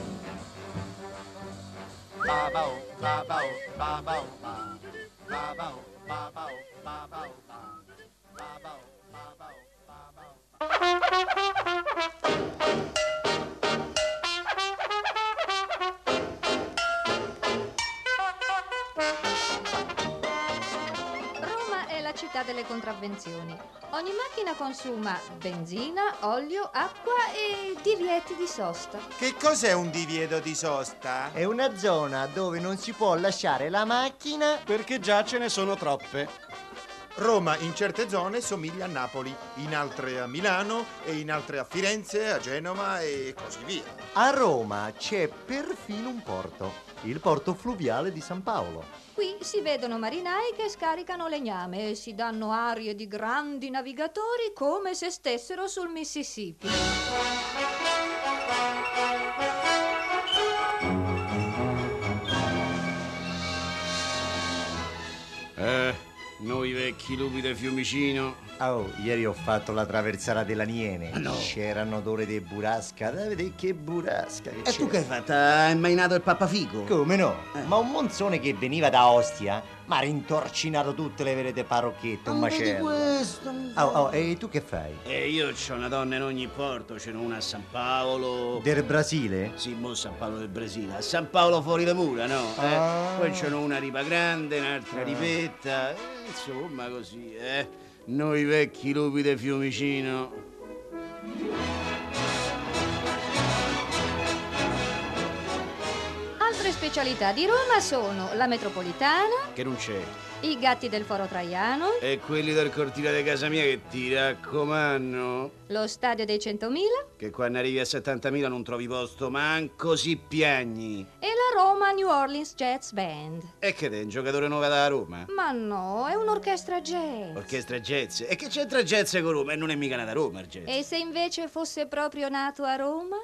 Speaker 7: Babao, babao, babao, babao, babao, babao, babao, babao,
Speaker 9: Roma è la città delle contravvenzioni. Ogni macchina consuma benzina, olio, acqua e divieti di sosta.
Speaker 12: Che cos'è un divieto di sosta?
Speaker 15: È una zona dove non si può lasciare la macchina
Speaker 10: perché già ce ne sono troppe.
Speaker 12: Roma in certe zone somiglia a Napoli, in altre a Milano e in altre a Firenze, a Genova e così via.
Speaker 15: A Roma c'è perfino un porto, il porto fluviale di San Paolo.
Speaker 9: Qui si vedono marinai che scaricano legname e si danno arie di grandi navigatori come se stessero sul Mississippi.
Speaker 16: Eh, noi vecchi lupi del Fiumicino.
Speaker 15: Oh, ieri ho fatto la traversata dell'Aniene.
Speaker 16: No.
Speaker 15: C'erano odore di burrasca. Da vedere che burrasca che
Speaker 16: E
Speaker 15: c'era.
Speaker 16: tu che hai fatto? Hai mainato il pappafico?
Speaker 15: Come no? Ma un monzone che veniva da Ostia mi ha rintorcinato tutte le verete parrocchiette, un
Speaker 16: Non vedi
Speaker 15: macello.
Speaker 16: questo?
Speaker 15: Oh, oh, e tu che fai?
Speaker 16: E io c'ho una donna in ogni porto, ce n'ho una a San Paolo.
Speaker 15: Del Brasile?
Speaker 16: Sì, mo San Paolo del Brasile. A San Paolo fuori le mura, no? Eh?
Speaker 15: Ah.
Speaker 16: Poi ce n'ho una a Ripa Grande, un'altra a Ripetta. Eh, insomma, così, eh. Noi vecchi lupi del Fiumicino.
Speaker 9: Altre specialità di Roma sono la metropolitana,
Speaker 16: Che non c'è.
Speaker 9: i gatti del Foro Traiano,
Speaker 16: E quelli del cortile di casa mia che ti raccomando
Speaker 9: lo stadio dei centomila
Speaker 16: che quando arrivi a settantamila non trovi posto, manco si piagni.
Speaker 9: e la Roma New Orleans Jazz Band.
Speaker 16: E che te, un giocatore nuovo da Roma?
Speaker 9: Ma no, è un'orchestra jazz.
Speaker 16: Orchestra jazz. E che c'entra jazz con Roma? E non è mica nata a Roma il jazz.
Speaker 9: E se invece fosse proprio nato a Roma?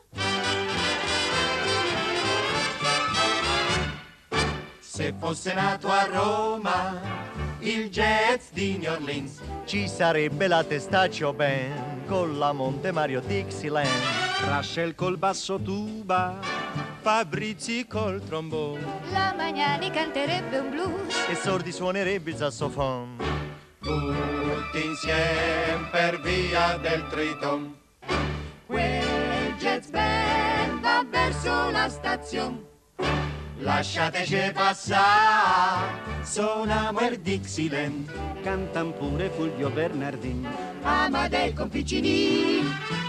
Speaker 7: Se fosse nato a Roma il jazz di New Orleans,
Speaker 15: Ci sarebbe la Testaccio Band con la Monte Mario Dixieland.
Speaker 6: Russell col basso tuba, Fabrizi col trombone.
Speaker 8: La Magnani canterebbe un blues.
Speaker 15: E Sordi suonerebbe il sassofon.
Speaker 7: tutti insieme per via del Triton. Quel jazz band va verso la stazione. Lasciateci passare, suoniamo il Dixieland.
Speaker 10: Cantan pure Fulvio Bernardin.
Speaker 7: Amadei con piccini.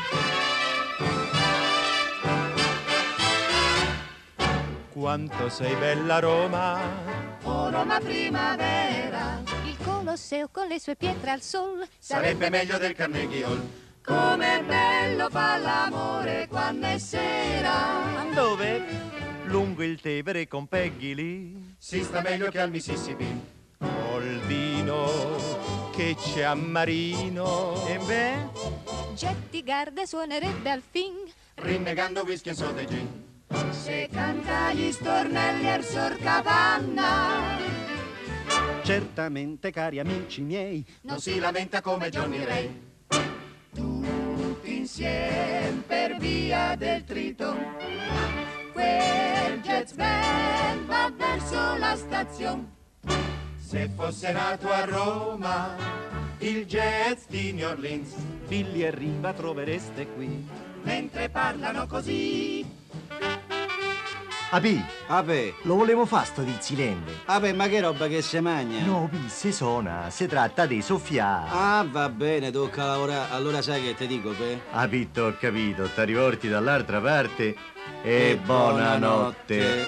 Speaker 6: Quanto sei bella Roma,
Speaker 7: Oh Roma primavera,
Speaker 8: Il Colosseo con le sue pietre al sol.
Speaker 7: sarebbe meglio del Carnegie Hall. Com'è bello fa l'amore quando è sera.
Speaker 15: Dove? Lungo il Tevere con Peggy lì.
Speaker 7: Si sta meglio che al Mississippi.
Speaker 6: col vino che c'è a Marino.
Speaker 15: E beh?
Speaker 9: Getty Garda suonerebbe al fin,
Speaker 7: rinnegando whisky e soda e gin.
Speaker 1: Se canta gli stornelli al Sor Capanna,
Speaker 10: Certamente, cari amici miei,
Speaker 7: non si lamenta come Johnny Ray.
Speaker 1: tutti insieme per via del Triton, quel jazz band va verso la stazione.
Speaker 7: Se fosse nato a Roma il jazz di New Orleans,
Speaker 10: Billy e Riva trovereste qui.
Speaker 1: mentre parlano così.
Speaker 15: Apì,
Speaker 16: Ape,
Speaker 15: lo volevo fare sto dizzilende.
Speaker 16: ape, ma che roba che se magna?
Speaker 15: No, Pi, se suona, si tratta di soffiare.
Speaker 16: Ah, va bene, tocca lavorare. Allora sai che ti dico, pe?
Speaker 15: Apito, ho capito, ti rivolti dall'altra parte e,
Speaker 16: E
Speaker 15: buonanotte.
Speaker 16: buonanotte.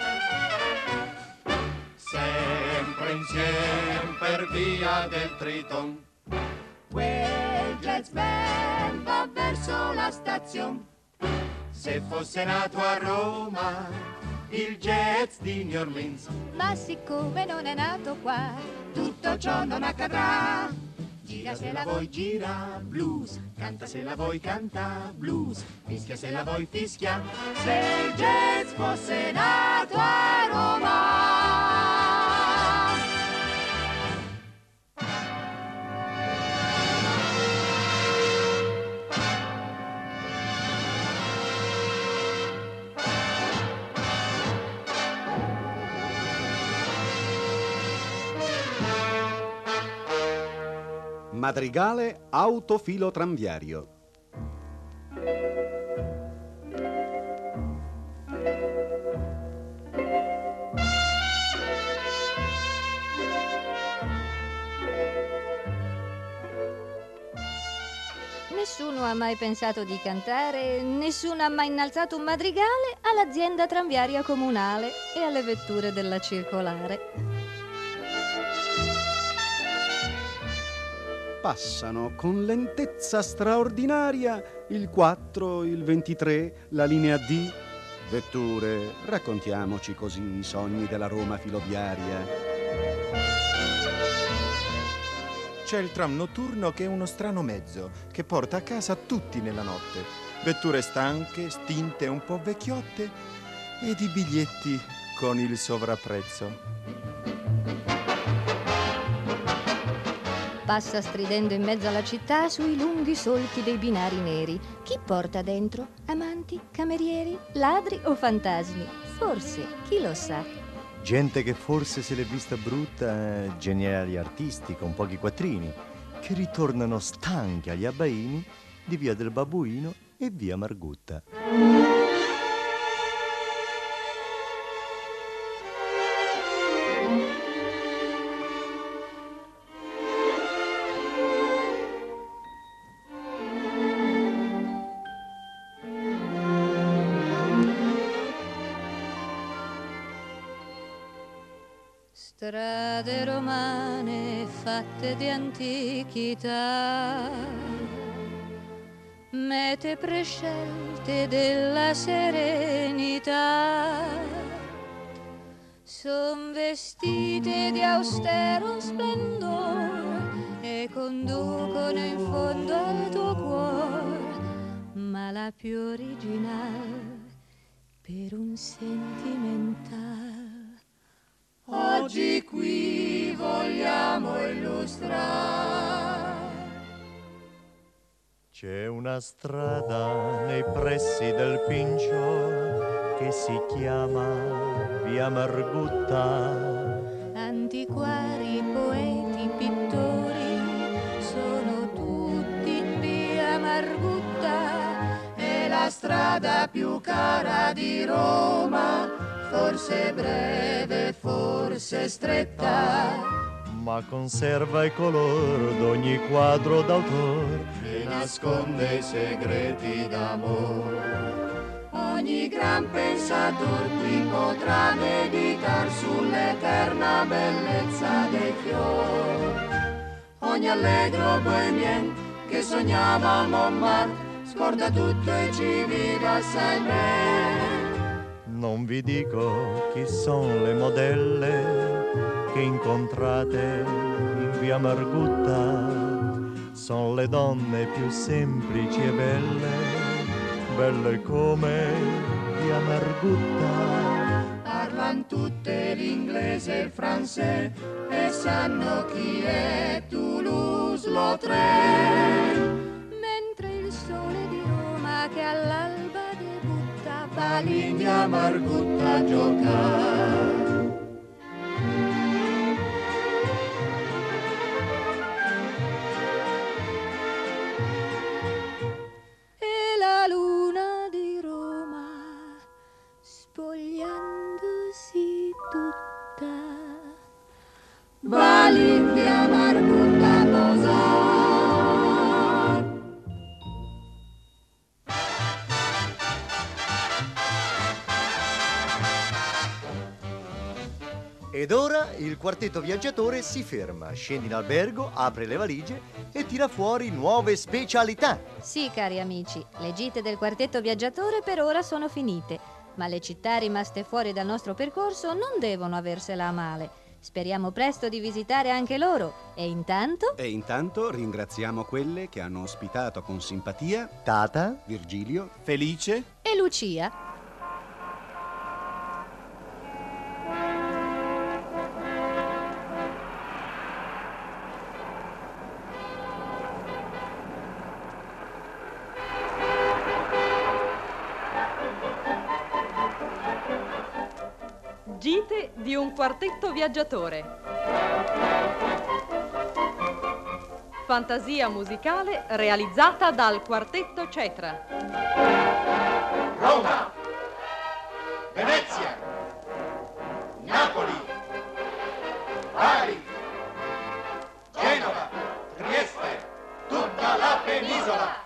Speaker 7: sempre insieme per via del Triton.
Speaker 1: Quel jazz band va verso la stazione.
Speaker 7: Se fosse nato a Roma il jazz di New Orleans,
Speaker 9: ma siccome non è nato qua,
Speaker 1: tutto ciò non accadrà.
Speaker 7: gira se la vuoi gira blues, canta se la vuoi canta blues, fischia se la vuoi fischia.
Speaker 1: Se il jazz fosse nato a Roma.
Speaker 10: Madrigale autofilo tranviario.
Speaker 9: nessuno ha mai pensato di cantare, nessuno ha mai innalzato un madrigale all'azienda tranviaria comunale e alle vetture della circolare.
Speaker 10: Passano con lentezza straordinaria il quattro, il ventitré, la linea D. Vetture, raccontiamoci così i sogni della Roma filoviaria.
Speaker 12: C'è il tram notturno che è uno strano mezzo che porta a casa tutti nella notte. Vetture stanche, stinte, un po' vecchiotte ed i biglietti con il sovrapprezzo.
Speaker 9: Passa stridendo in mezzo alla città sui lunghi solchi dei binari neri. Chi porta dentro? Amanti, camerieri, ladri o fantasmi? Forse, chi lo sa?
Speaker 15: Gente che forse se l'è vista brutta, eh, geniali artisti con pochi quattrini, che ritornano stanchi agli abbaini di via del Babuino e via Margutta.
Speaker 9: Strade romane fatte di antichità, mete prescelte della serenità, son vestite di austero splendore e conducono in fondo al tuo cuore, ma la più originale per un sentimentale.
Speaker 1: Oggi qui vogliamo illustrare.
Speaker 15: C'è una strada nei pressi del Pincio che si chiama via Margutta.
Speaker 9: Antiquari, poeti, pittori sono tutti in via Margutta.
Speaker 1: È la strada più cara di Roma, forse breve, forse stretta,
Speaker 15: ma conserva i color d'ogni quadro d'autore
Speaker 1: e nasconde i segreti d'amore. Ogni gran pensator qui potrà meditar sull'eterna bellezza dei fiori. Ogni allegro bohemien che sognava a Montmartre scorda tutto e ci vive assai bene.
Speaker 15: Non vi dico chi son le modelle che incontrate in via Margutta, Son le donne più semplici e belle, belle come via Margutta.
Speaker 1: Parlan tutte l'inglese e il francese e sanno chi è Toulouse-Lautrec.
Speaker 9: Mentre il sole di Roma che all'alba debutta va lì
Speaker 1: in via Margutta a giocare.
Speaker 9: E la luna di Roma spogliandosi tutta
Speaker 1: va lì in via Margutta a posare.
Speaker 15: Ed ora il quartetto viaggiatore si ferma, scende in albergo, apre le valigie e tira fuori nuove specialità.
Speaker 9: Sì, cari amici, le gite del quartetto viaggiatore per ora sono finite, ma le città rimaste fuori dal nostro percorso non devono aversela a male. Speriamo presto di visitare anche loro e intanto...
Speaker 10: E intanto ringraziamo quelle che hanno ospitato con simpatia
Speaker 15: Tata,
Speaker 10: Virgilio,
Speaker 12: Felice
Speaker 9: e Lucia.
Speaker 5: Gite di un quartetto viaggiatore. Fantasia musicale realizzata dal quartetto Cetra.
Speaker 7: Roma, Venezia, Napoli, Bari, Genova, Trieste, tutta la penisola.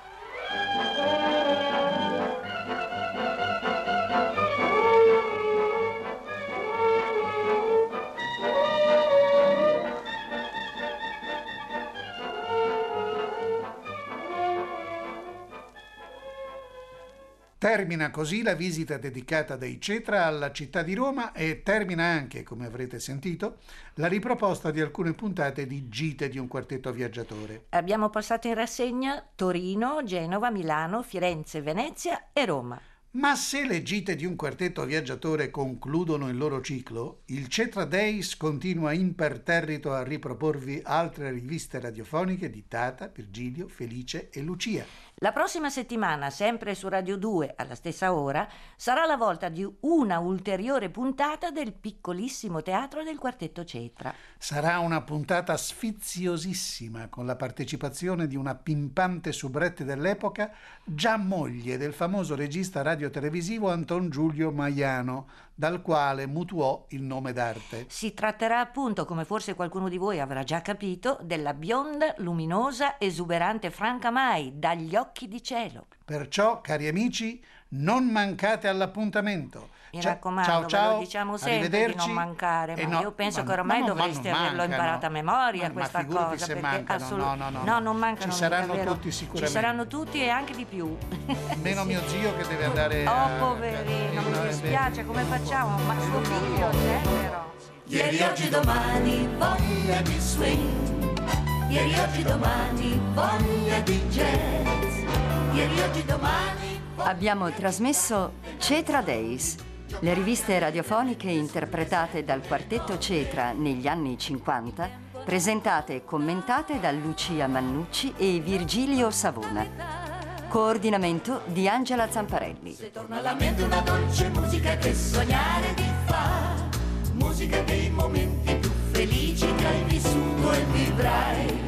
Speaker 4: Termina così la visita dedicata dai Cetra alla città di Roma e termina anche, come avrete sentito, la riproposta di alcune puntate di Gite di un quartetto viaggiatore.
Speaker 3: Abbiamo passato in rassegna Torino, Genova, Milano, Firenze, Venezia e Roma.
Speaker 4: Ma se le gite di un quartetto viaggiatore concludono il loro ciclo, il Cetra Days continua imperterrito a riproporvi altre riviste radiofoniche di Tata, Virgilio, Felice e Lucia.
Speaker 3: La prossima settimana, sempre su Radio due, alla stessa ora, sarà la volta di una ulteriore puntata del piccolissimo teatro del quartetto Cetra.
Speaker 4: Sarà una puntata sfiziosissima, con la partecipazione di una pimpante soubrette dell'epoca, già moglie del famoso regista radiotelevisivo Anton Giulio Maiano, dal quale mutuò il nome d'arte.
Speaker 3: Si tratterà appunto, come forse qualcuno di voi avrà già capito, della bionda, luminosa, esuberante Franca Mai, dagli occhi di cielo.
Speaker 4: Perciò, cari amici, non mancate all'appuntamento.
Speaker 3: Mi
Speaker 4: Ciao,
Speaker 3: raccomando,
Speaker 4: ciao, ciao,
Speaker 3: ve lo diciamo sempre di non mancare, ma
Speaker 4: no,
Speaker 3: io penso
Speaker 4: ma,
Speaker 3: che ormai
Speaker 4: ma no,
Speaker 3: dovreste
Speaker 4: ma
Speaker 3: averlo
Speaker 4: mancano.
Speaker 3: imparato a memoria,
Speaker 4: ma,
Speaker 3: questa
Speaker 4: ma figurati
Speaker 3: cosa.
Speaker 4: se
Speaker 3: perché
Speaker 4: mancano,
Speaker 3: assolut-
Speaker 4: no, no, no.
Speaker 3: no, non mancano.
Speaker 4: Ci saranno
Speaker 3: mica,
Speaker 4: tutti sicuramente.
Speaker 3: Ci saranno tutti e anche di più.
Speaker 4: Meno mio zio che deve andare
Speaker 3: Oh,
Speaker 4: a...
Speaker 3: poverino, mi dispiace, come facciamo? Ma suo figlio c'è però.
Speaker 1: Ieri, oggi, domani, voglia di swing. Ieri, oggi, domani, voglia di jazz. Ieri, oggi, domani...
Speaker 2: Abbiamo trasmesso Cetra Days, le riviste radiofoniche interpretate dal quartetto Cetra negli anni cinquanta, presentate e commentate da Lucia Mannucci e Virgilio Savona. Coordinamento di Angela Zamparelli.
Speaker 1: Se torna alla mente una dolce musica che sognare ti fa, musica dei momenti più felici che hai vissuto e vivrai.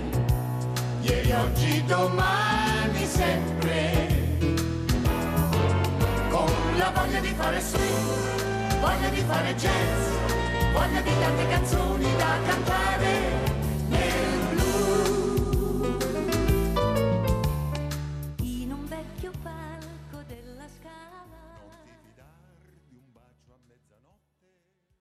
Speaker 1: Ieri, oggi, domani, sempre. La voglia di fare swing, voglia di fare jazz, voglia di tante canzoni da cantare.